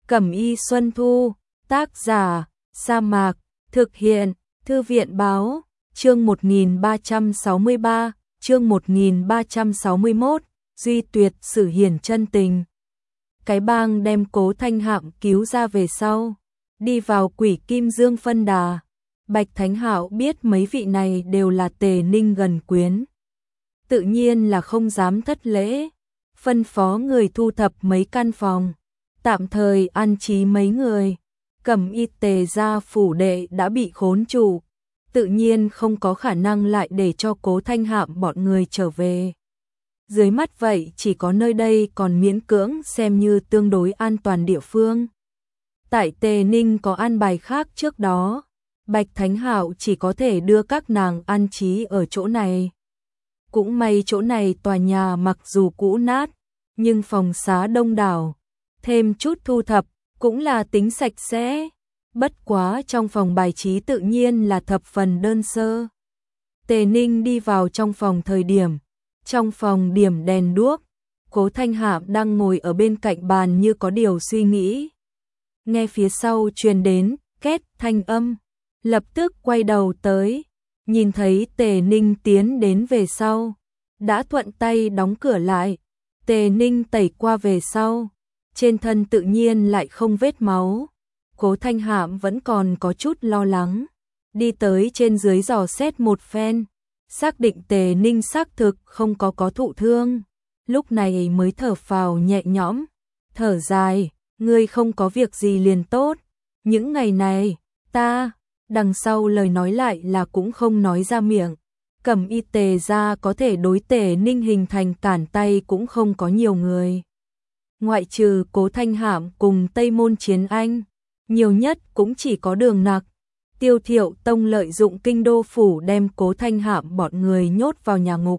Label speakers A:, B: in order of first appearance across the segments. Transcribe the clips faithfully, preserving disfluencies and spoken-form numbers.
A: Cẩm Y Xuân Thu, tác giả, Sa Mạc, thực hiện, Thư viện Báo, chương một nghìn ba trăm sáu mươi ba, chương một nghìn ba trăm sáu mươi mốt, Duy Tuyệt sử hiển chân tình. Cái bang đem Cố Thanh Hạm cứu ra về sau, đi vào Quỷ Kim Dương phân đà. Bạch Thánh Hạo biết mấy vị này đều là Tề Ninh gần quyến, tự nhiên là không dám thất lễ, phân phó người thu thập mấy căn phòng, tạm thời an trí mấy người. Cẩm Y Tề gia phủ đệ đã bị khốn trụ, tự nhiên không có khả năng lại để cho Cố Thanh Hạm bọn người trở về. Dưới mắt vậy chỉ có nơi đây còn miễn cưỡng xem như tương đối an toàn địa phương. Tại Tề Ninh có an bài khác trước đó, Bạch Thánh Hạo chỉ có thể đưa các nàng an trí ở chỗ này. Cũng may chỗ này tòa nhà mặc dù cũ nát, nhưng phòng xá đông đảo, thêm chút thu thập, cũng là tính sạch sẽ. Bất quá trong phòng bài trí tự nhiên là thập phần đơn sơ. Tề Ninh đi vào trong phòng thời điểm, trong phòng điểm đèn đuốc, Cố Thanh Hạm đang ngồi ở bên cạnh bàn như có điều suy nghĩ. Nghe phía sau truyền đến két thanh âm, lập tức quay đầu tới, nhìn thấy Tề Ninh tiến đến về sau, đã thuận tay đóng cửa lại. Tề Ninh tẩy qua về sau, trên thân tự nhiên lại không vết máu. Cố Thanh Hạm vẫn còn có chút lo lắng, đi tới trên dưới dò xét một phen, xác định Tề Ninh xác thực không có có thụ thương, lúc này mới thở phào nhẹ nhõm, thở dài, ngươi không có việc gì liền tốt, những ngày này, ta, đằng sau lời nói lại là cũng không nói ra miệng. Cẩm Y Tề gia có thể đối Tề Ninh hình thành cản tay cũng không có nhiều người. Ngoại trừ Cố Thanh Hạm cùng Tây Môn Chiến Anh, nhiều nhất cũng chỉ có Đường Nặc. Tiêu Thiệu Tông lợi dụng kinh đô phủ đem Cố Thanh Hạm bọn người nhốt vào nhà ngục.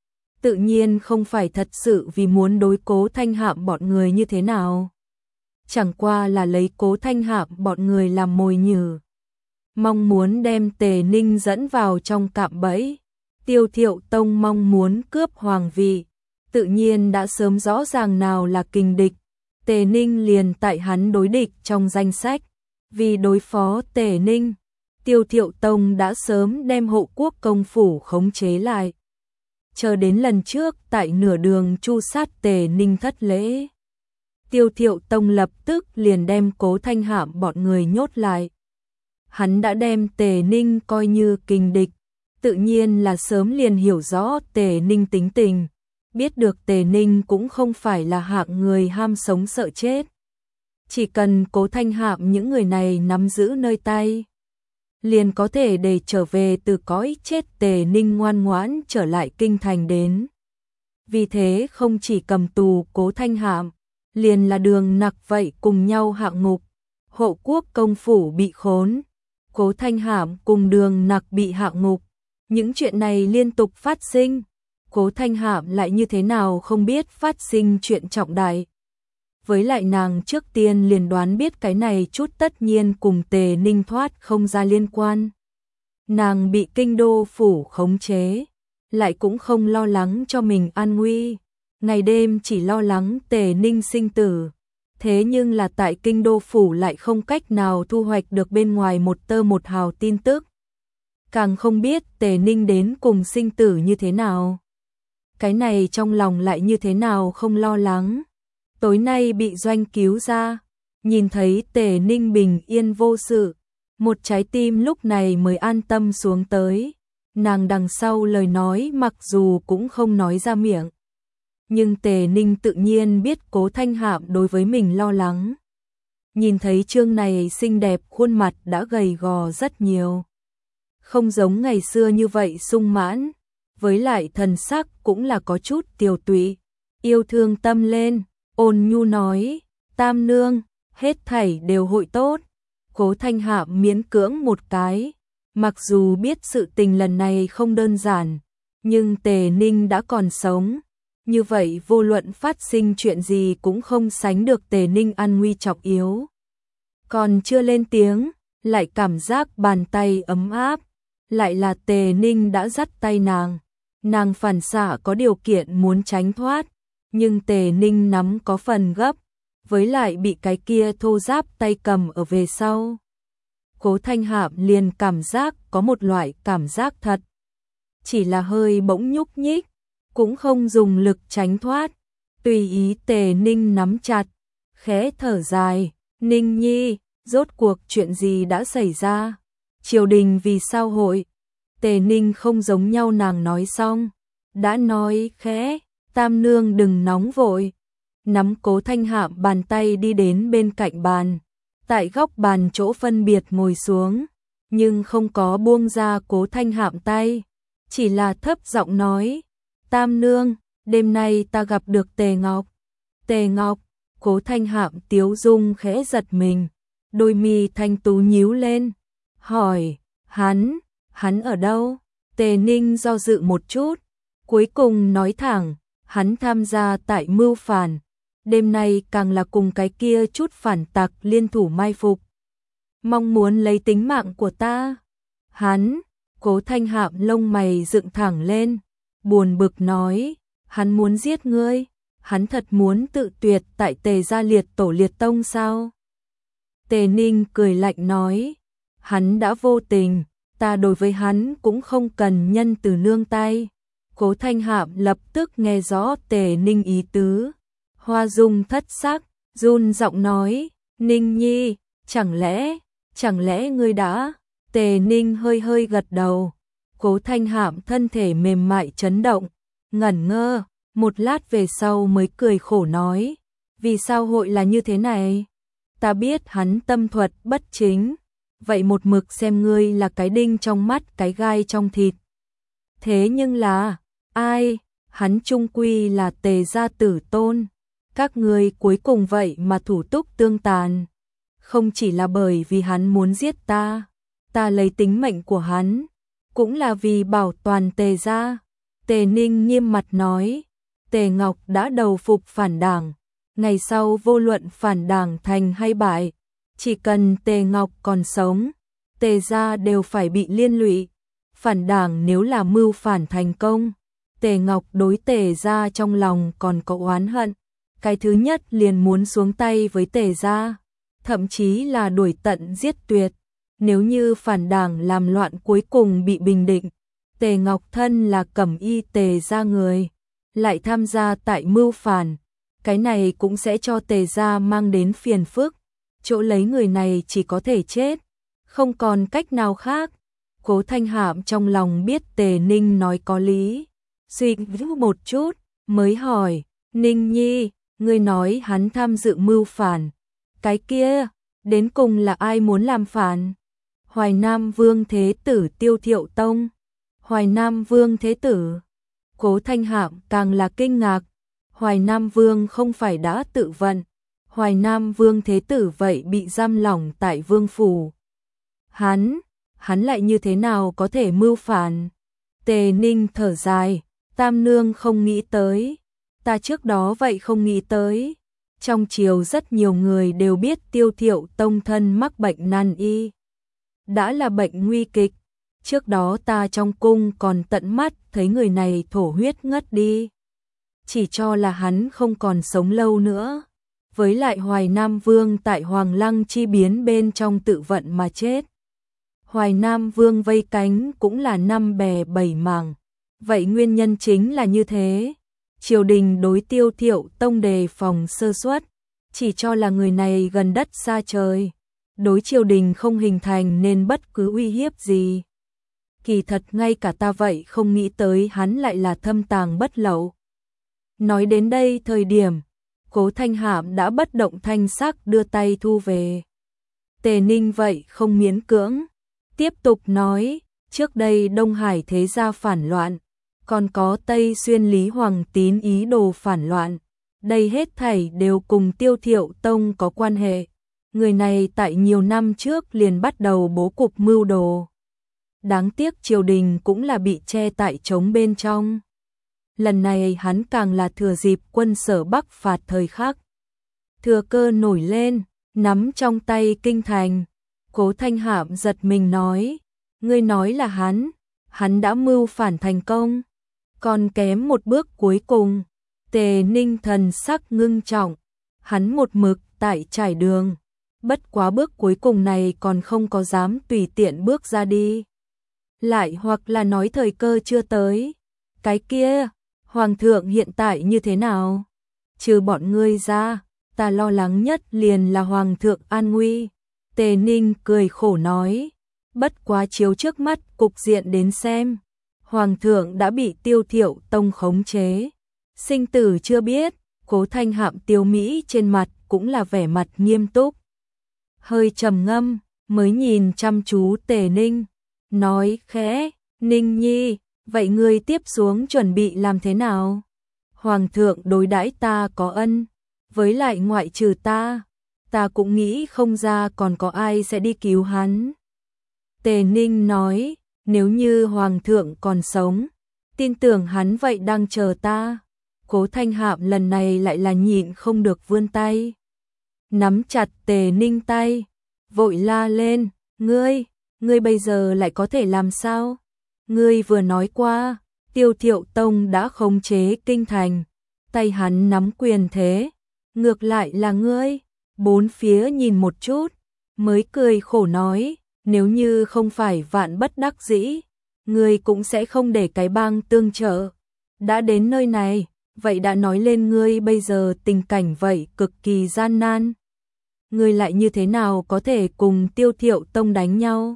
A: Tự nhiên không phải thật sự vì muốn đối Cố Thanh Hạm bọn người như thế nào. Chẳng qua là lấy Cố Thanh Hạm bọn người làm mồi nhử, mong muốn đem Tề Ninh dẫn vào trong cạm bẫy. Tiêu Thiệu Tông mong muốn cướp hoàng vị, tự nhiên đã sớm rõ ràng nào là kình địch. Tề Ninh liền tại hắn đối địch trong danh sách. Vì đối phó Tề Ninh, Tiêu Thiệu Tông đã sớm đem Hộ Quốc công phủ khống chế lại. Chờ đến lần trước tại nửa đường tru sát Tề Ninh thất lễ, Tiêu Thiệu Tông lập tức liền đem Cố Thanh Hạm bọn người nhốt lại. Hắn đã đem Tề Ninh coi như kình địch, tự nhiên là sớm liền hiểu rõ Tề Ninh tính tình, biết được Tề Ninh cũng không phải là hạng người ham sống sợ chết. Chỉ cần Cố Thanh Hạm những người này nắm giữ nơi tay, liền có thể để trở về từ cõi chết Tề Ninh ngoan ngoãn trở lại kinh thành đến. Vì thế không chỉ cầm tù Cố Thanh Hạm, liền là Đường Nặc vậy cùng nhau hạ ngục. Hộ Quốc công phủ bị khốn, Cố Thanh Hạm cùng Đường Nặc bị hạ ngục. Những chuyện này liên tục phát sinh, Cố Thanh Hạm lại như thế nào không biết phát sinh chuyện trọng đại. Với lại nàng trước tiên liền đoán biết cái này chút tất nhiên cùng Tề Ninh thoát không ra liên quan. Nàng bị kinh đô phủ khống chế, lại cũng không lo lắng cho mình an nguy, ngày đêm chỉ lo lắng Tề Ninh sinh tử. Thế nhưng là tại kinh đô phủ lại không cách nào thu hoạch được bên ngoài một tơ một hào tin tức. Càng không biết Tề Ninh đến cùng sinh tử như thế nào. Cái này trong lòng lại như thế nào không lo lắng. Tối nay bị doanh cứu ra, nhìn thấy Tề Ninh bình yên vô sự, một trái tim lúc này mới an tâm xuống tới. Nàng đằng sau lời nói mặc dù cũng không nói ra miệng, nhưng Tề Ninh tự nhiên biết Cố Thanh Hạm đối với mình lo lắng. Nhìn thấy chương này xinh đẹp khuôn mặt đã gầy gò rất nhiều, không giống ngày xưa như vậy sung mãn, với lại thần sắc cũng là có chút tiều tụy, yêu thương tâm lên, ôn nhu nói, tam nương, hết thảy đều hội tốt. Cố Thanh Hạm miễn cưỡng một cái, mặc dù biết sự tình lần này không đơn giản, nhưng Tề Ninh đã còn sống, như vậy vô luận phát sinh chuyện gì cũng không sánh được Tề Ninh an nguy trọng yếu. Còn chưa lên tiếng, lại cảm giác bàn tay ấm áp, lại là Tề Ninh đã dắt tay nàng. Nàng phản xạ có điều kiện muốn tránh thoát, nhưng Tề Ninh nắm có phần gấp, với lại bị cái kia thô ráp tay cầm ở về sau. Cố Thanh Hạm liền cảm giác có một loại cảm giác thật. Chỉ là hơi bỗng nhúc nhích, cũng không dùng lực tránh thoát. Tùy ý Tề Ninh nắm chặt, khẽ thở dài, Ninh Nhi, rốt cuộc chuyện gì đã xảy ra? Triều đình vì sao hội? Tề Ninh không giống nhau nàng nói xong, đã nói khẽ, Tam nương đừng nóng vội. Nắm Cố Thanh Hạm bàn tay đi đến bên cạnh bàn, tại góc bàn chỗ phân biệt ngồi xuống, nhưng không có buông ra Cố Thanh Hạm tay, chỉ là thấp giọng nói, Tam nương, đêm nay ta gặp được Tề Ngọc. Tề Ngọc, Cố Thanh Hạm tiếu dung khẽ giật mình, đôi mi thanh tú nhíu lên, hỏi, hắn, hắn ở đâu? Tề Ninh do dự một chút, cuối cùng nói thẳng, hắn tham gia tại mưu phản, đêm nay càng là cùng cái kia chút phản tặc liên thủ mai phục, mong muốn lấy tính mạng của ta. Hắn, Cố Thanh Hạm lông mày dựng thẳng lên, buồn bực nói, hắn muốn giết ngươi, hắn thật muốn tự tuyệt tại Tề gia liệt tổ liệt tông sao? Tề Ninh cười lạnh nói, hắn đã vô tình, ta đối với hắn cũng không cần nhân từ nương tay. Cố Thanh Hạm lập tức nghe rõ Tề Ninh ý tứ, hoa dung thất sắc, run giọng nói, Ninh Nhi, chẳng lẽ, chẳng lẽ ngươi đã? Tề Ninh hơi hơi gật đầu, Cố Thanh Hạm thân thể mềm mại chấn động, ngẩn ngơ, một lát về sau mới cười khổ nói, vì sao hội là như thế này? Ta biết hắn tâm thuật bất chính, vậy một mực xem ngươi là cái đinh trong mắt cái gai trong thịt. Thế nhưng là, ai, hắn chung quy là Tề gia tử tôn, các ngươi cuối cùng vậy mà thủ túc tương tàn. Không chỉ là bởi vì hắn muốn giết ta, ta lấy tính mệnh của hắn, cũng là vì bảo toàn Tề gia. Tề Ninh nghiêm mặt nói, Tề Ngọc đã đầu phục phản đảng, ngày sau vô luận phản đảng thành hay bại, chỉ cần Tề Ngọc còn sống, Tề gia đều phải bị liên lụy. Phản đảng nếu là mưu phản thành công, Tề Ngọc đối Tề gia trong lòng còn có oán hận, cái thứ nhất liền muốn xuống tay với Tề gia, thậm chí là đuổi tận giết tuyệt. Nếu như phản đảng làm loạn cuối cùng bị bình định, Tề Ngọc thân là cẩm y Tề gia người, lại tham gia tại mưu phản, cái này cũng sẽ cho Tề gia mang đến phiền phức, chỗ lấy người này chỉ có thể chết, không còn cách nào khác. Cố Thanh Hạm trong lòng biết Tề Ninh nói có lý, suy nghĩ một chút, mới hỏi, Ninh Nhi, ngươi nói hắn tham dự mưu phản, cái kia, đến cùng là ai muốn làm phản? Hoài Nam Vương Thế Tử Tiêu Thiệu Tông. Hoài Nam Vương Thế Tử. Cố Thanh Hạm càng là kinh ngạc, Hoài Nam Vương không phải đã tự vận, Hoài Nam Vương Thế Tử vậy bị giam lỏng tại Vương Phủ. Hắn, hắn lại như thế nào có thể mưu phản? Tề Ninh thở dài, Tam nương không nghĩ tới, ta trước đó vậy không nghĩ tới. Trong triều rất nhiều người đều biết Tiêu Thiệu Tông thân mắc bệnh nan y, đã là bệnh nguy kịch. Trước đó ta trong cung còn tận mắt thấy người này thổ huyết ngất đi, chỉ cho là hắn không còn sống lâu nữa. Với lại Hoài Nam Vương tại Hoàng Lăng chi biến bên trong tự vận mà chết. Hoài Nam Vương vây cánh cũng là năm bè bảy mảng, vậy nguyên nhân chính là như thế. Triều đình đối Tiêu Thiệu Tông đề phòng sơ suất, chỉ cho là người này gần đất xa trời, đối triều đình không hình thành nên bất cứ uy hiếp gì. Kỳ thật ngay cả ta vậy không nghĩ tới hắn lại là thâm tàng bất lậu. Nói đến đây thời điểm, Cố Thanh Hạm đã bất động thanh sắc đưa tay thu về. Tề Ninh vậy không miễn cưỡng, tiếp tục nói, trước đây Đông Hải thế gia phản loạn, còn có Tây Xuyên Lý Hoàng Tín ý đồ phản loạn, đây hết thảy đều cùng Tiêu Thiệu Tông có quan hệ. Người này tại nhiều năm trước liền bắt đầu bố cục mưu đồ. Đáng tiếc triều đình cũng là bị che tại trống bên trong. Lần này hắn càng là thừa dịp quân Sở Bắc phạt thời khắc, thừa cơ nổi lên, nắm trong tay kinh thành. Cố Thanh Hạm giật mình nói, ngươi nói là hắn, hắn đã mưu phản thành công, còn kém một bước cuối cùng. Tề Ninh thần sắc ngưng trọng, hắn một mực tại trải đường, bất quá bước cuối cùng này còn không có dám tùy tiện bước ra đi. Lại hoặc là nói thời cơ chưa tới. Cái kia, Hoàng thượng hiện tại như thế nào? Trừ bọn ngươi ra, ta lo lắng nhất liền là Hoàng thượng an nguy. Tề Ninh cười khổ nói, bất quá chiếu trước mắt cục diện đến xem. Hoàng thượng đã bị Tiêu Thiệu Tông khống chế. Sinh tử chưa biết, Cố Thanh Hạm tiêu mỹ trên mặt cũng là vẻ mặt nghiêm túc. Hơi trầm ngâm, mới nhìn chăm chú Tề Ninh, nói khẽ, Ninh Nhi, vậy ngươi tiếp xuống chuẩn bị làm thế nào? Hoàng thượng đối đãi ta có ân, với lại ngoại trừ ta, ta cũng nghĩ không ra còn có ai sẽ đi cứu hắn. Tề Ninh nói, nếu như Hoàng thượng còn sống, tin tưởng hắn vậy đang chờ ta. Cố Thanh Hạm lần này lại là nhịn không được vươn tay, nắm chặt Tề Ninh tay, vội la lên, ngươi, ngươi bây giờ lại có thể làm sao? Ngươi vừa nói qua, Tiêu Thiệu Tông đã khống chế kinh thành, tay hắn nắm quyền thế, ngược lại là ngươi. Bốn phía nhìn một chút, mới cười khổ nói, nếu như không phải vạn bất đắc dĩ, ngươi cũng sẽ không để cái bang tương trợ. Đã đến nơi này, vậy đã nói lên ngươi bây giờ tình cảnh vậy cực kỳ gian nan. Ngươi lại như thế nào có thể cùng Tiêu Thiệu Tông đánh nhau?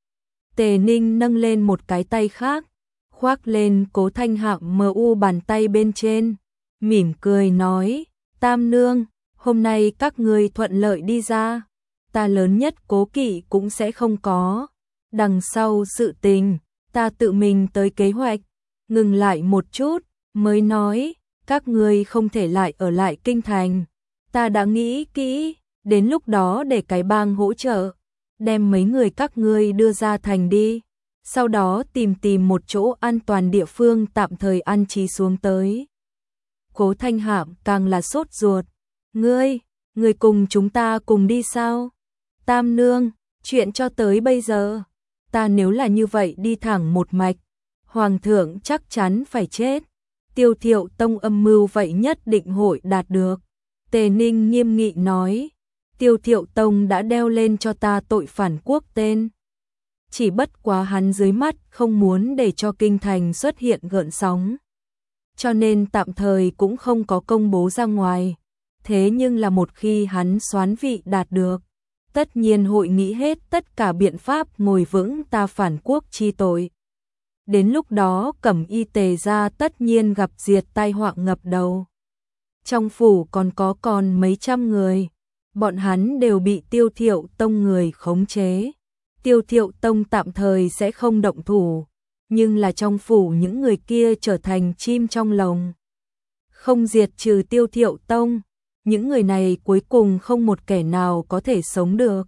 A: Tề Ninh nâng lên một cái tay khác, khoác lên Cố Thanh Hạm mờ u bàn tay bên trên, mỉm cười nói, Tam nương, hôm nay các ngươi thuận lợi đi ra, ta lớn nhất cố kỵ cũng sẽ không có. Đằng sau sự tình, ta tự mình tới kế hoạch. Ngừng lại một chút, mới nói, các ngươi không thể lại ở lại kinh thành. Ta đã nghĩ kỹ, đến lúc đó để cái bang hỗ trợ, đem mấy người các ngươi đưa ra thành đi, sau đó tìm tìm một chỗ an toàn địa phương tạm thời an trí xuống tới. Cố Thanh Hạm càng là sốt ruột, ngươi, ngươi cùng chúng ta cùng đi sao? Tam nương, chuyện cho tới bây giờ, ta nếu là như vậy đi thẳng một mạch, Hoàng thượng chắc chắn phải chết. Tiêu Thiệu Tông âm mưu vậy nhất định hội đạt được. Tề Ninh nghiêm nghị nói, Tiêu Thiệu Tông đã đeo lên cho ta tội phản quốc tên. Chỉ bất quá hắn dưới mắt không muốn để cho kinh thành xuất hiện gợn sóng, cho nên tạm thời cũng không có công bố ra ngoài. Thế nhưng là một khi hắn soán vị đạt được, tất nhiên hội nghĩ hết tất cả biện pháp ngồi vững ta phản quốc chi tội. Đến lúc đó Cẩm Y Tề gia tất nhiên gặp diệt tai họa ngập đầu. Trong phủ còn có còn mấy trăm người, bọn hắn đều bị Tiêu Thiệu Tông người khống chế. Tiêu Thiệu Tông tạm thời sẽ không động thủ, nhưng là trong phủ những người kia trở thành chim trong lồng. Không diệt trừ Tiêu Thiệu Tông, những người này cuối cùng không một kẻ nào có thể sống được.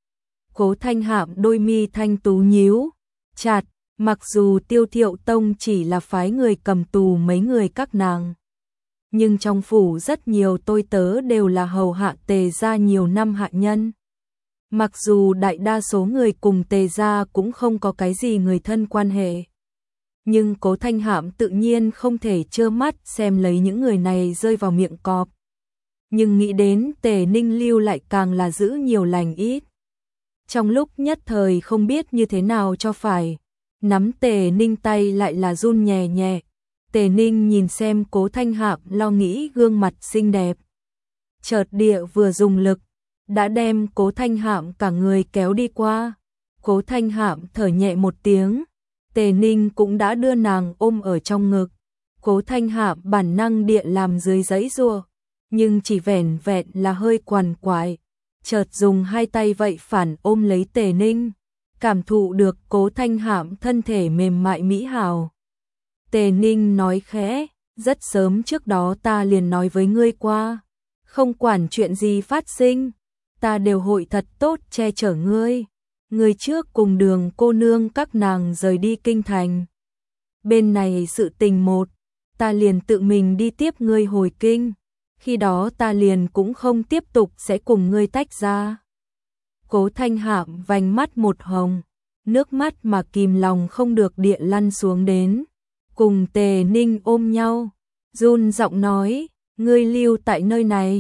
A: Cố Thanh Hạm đôi mi thanh tú nhíu chặt, mặc dù Tiêu Thiệu Tông chỉ là phái người cầm tù mấy người các nàng, nhưng trong phủ rất nhiều tôi tớ đều là hầu hạ Tề gia nhiều năm hạ nhân. Mặc dù đại đa số người cùng Tề gia cũng không có cái gì người thân quan hệ, nhưng Cố Thanh Hạm tự nhiên không thể trơ mắt xem lấy những người này rơi vào miệng cọp. Nhưng nghĩ đến Tề Ninh lưu lại càng là giữ nhiều lành ít. Trong lúc nhất thời không biết như thế nào cho phải, nắm Tề Ninh tay lại là run nhẹ nhẹ. Tề Ninh nhìn xem Cố Thanh Hạm lo nghĩ gương mặt xinh đẹp, chợt địa vừa dùng lực, đã đem Cố Thanh Hạm cả người kéo đi qua. Cố Thanh Hạm thở nhẹ một tiếng, Tề Ninh cũng đã đưa nàng ôm ở trong ngực. Cố Thanh Hạm bản năng địa làm dưới giãy giụa, nhưng chỉ vẻn vẹn là hơi quằn quại, chợt dùng hai tay vậy phản ôm lấy Tề Ninh, cảm thụ được Cố Thanh Hạm thân thể mềm mại mỹ hào. Tề Ninh nói khẽ, rất sớm trước đó ta liền nói với ngươi qua, không quản chuyện gì phát sinh, ta đều hội thật tốt che chở ngươi. Ngươi trước cùng Đường cô nương các nàng rời đi kinh thành. Bên này sự tình một, ta liền tự mình đi tiếp ngươi hồi kinh, khi đó ta liền cũng không tiếp tục sẽ cùng ngươi tách ra. Cố Thanh Hạm vành mắt một hồng, nước mắt mà kìm lòng không được địa lăn xuống đến, cùng Tề Ninh ôm nhau, run giọng nói, ngươi lưu tại nơi này,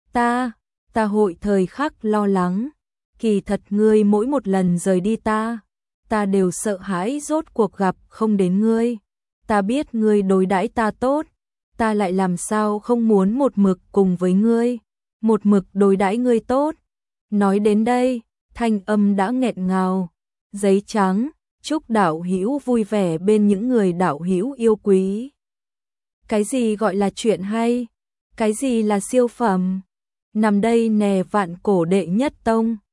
A: Ta, ta hội thời khắc lo lắng. Kỳ thật ngươi mỗi một lần rời đi ta, ta đều sợ hãi rốt cuộc gặp không đến ngươi. Ta biết ngươi đối đãi ta tốt, ta lại làm sao không muốn một mực cùng với ngươi, một mực đối đãi ngươi tốt. Nói đến đây, thanh âm đã nghẹn ngào. Giấy trắng, chúc đạo hữu vui vẻ bên những người đạo hữu yêu quý. Cái gì gọi là chuyện hay? Cái gì là siêu phẩm? Nằm đây nè vạn cổ đệ nhất tông.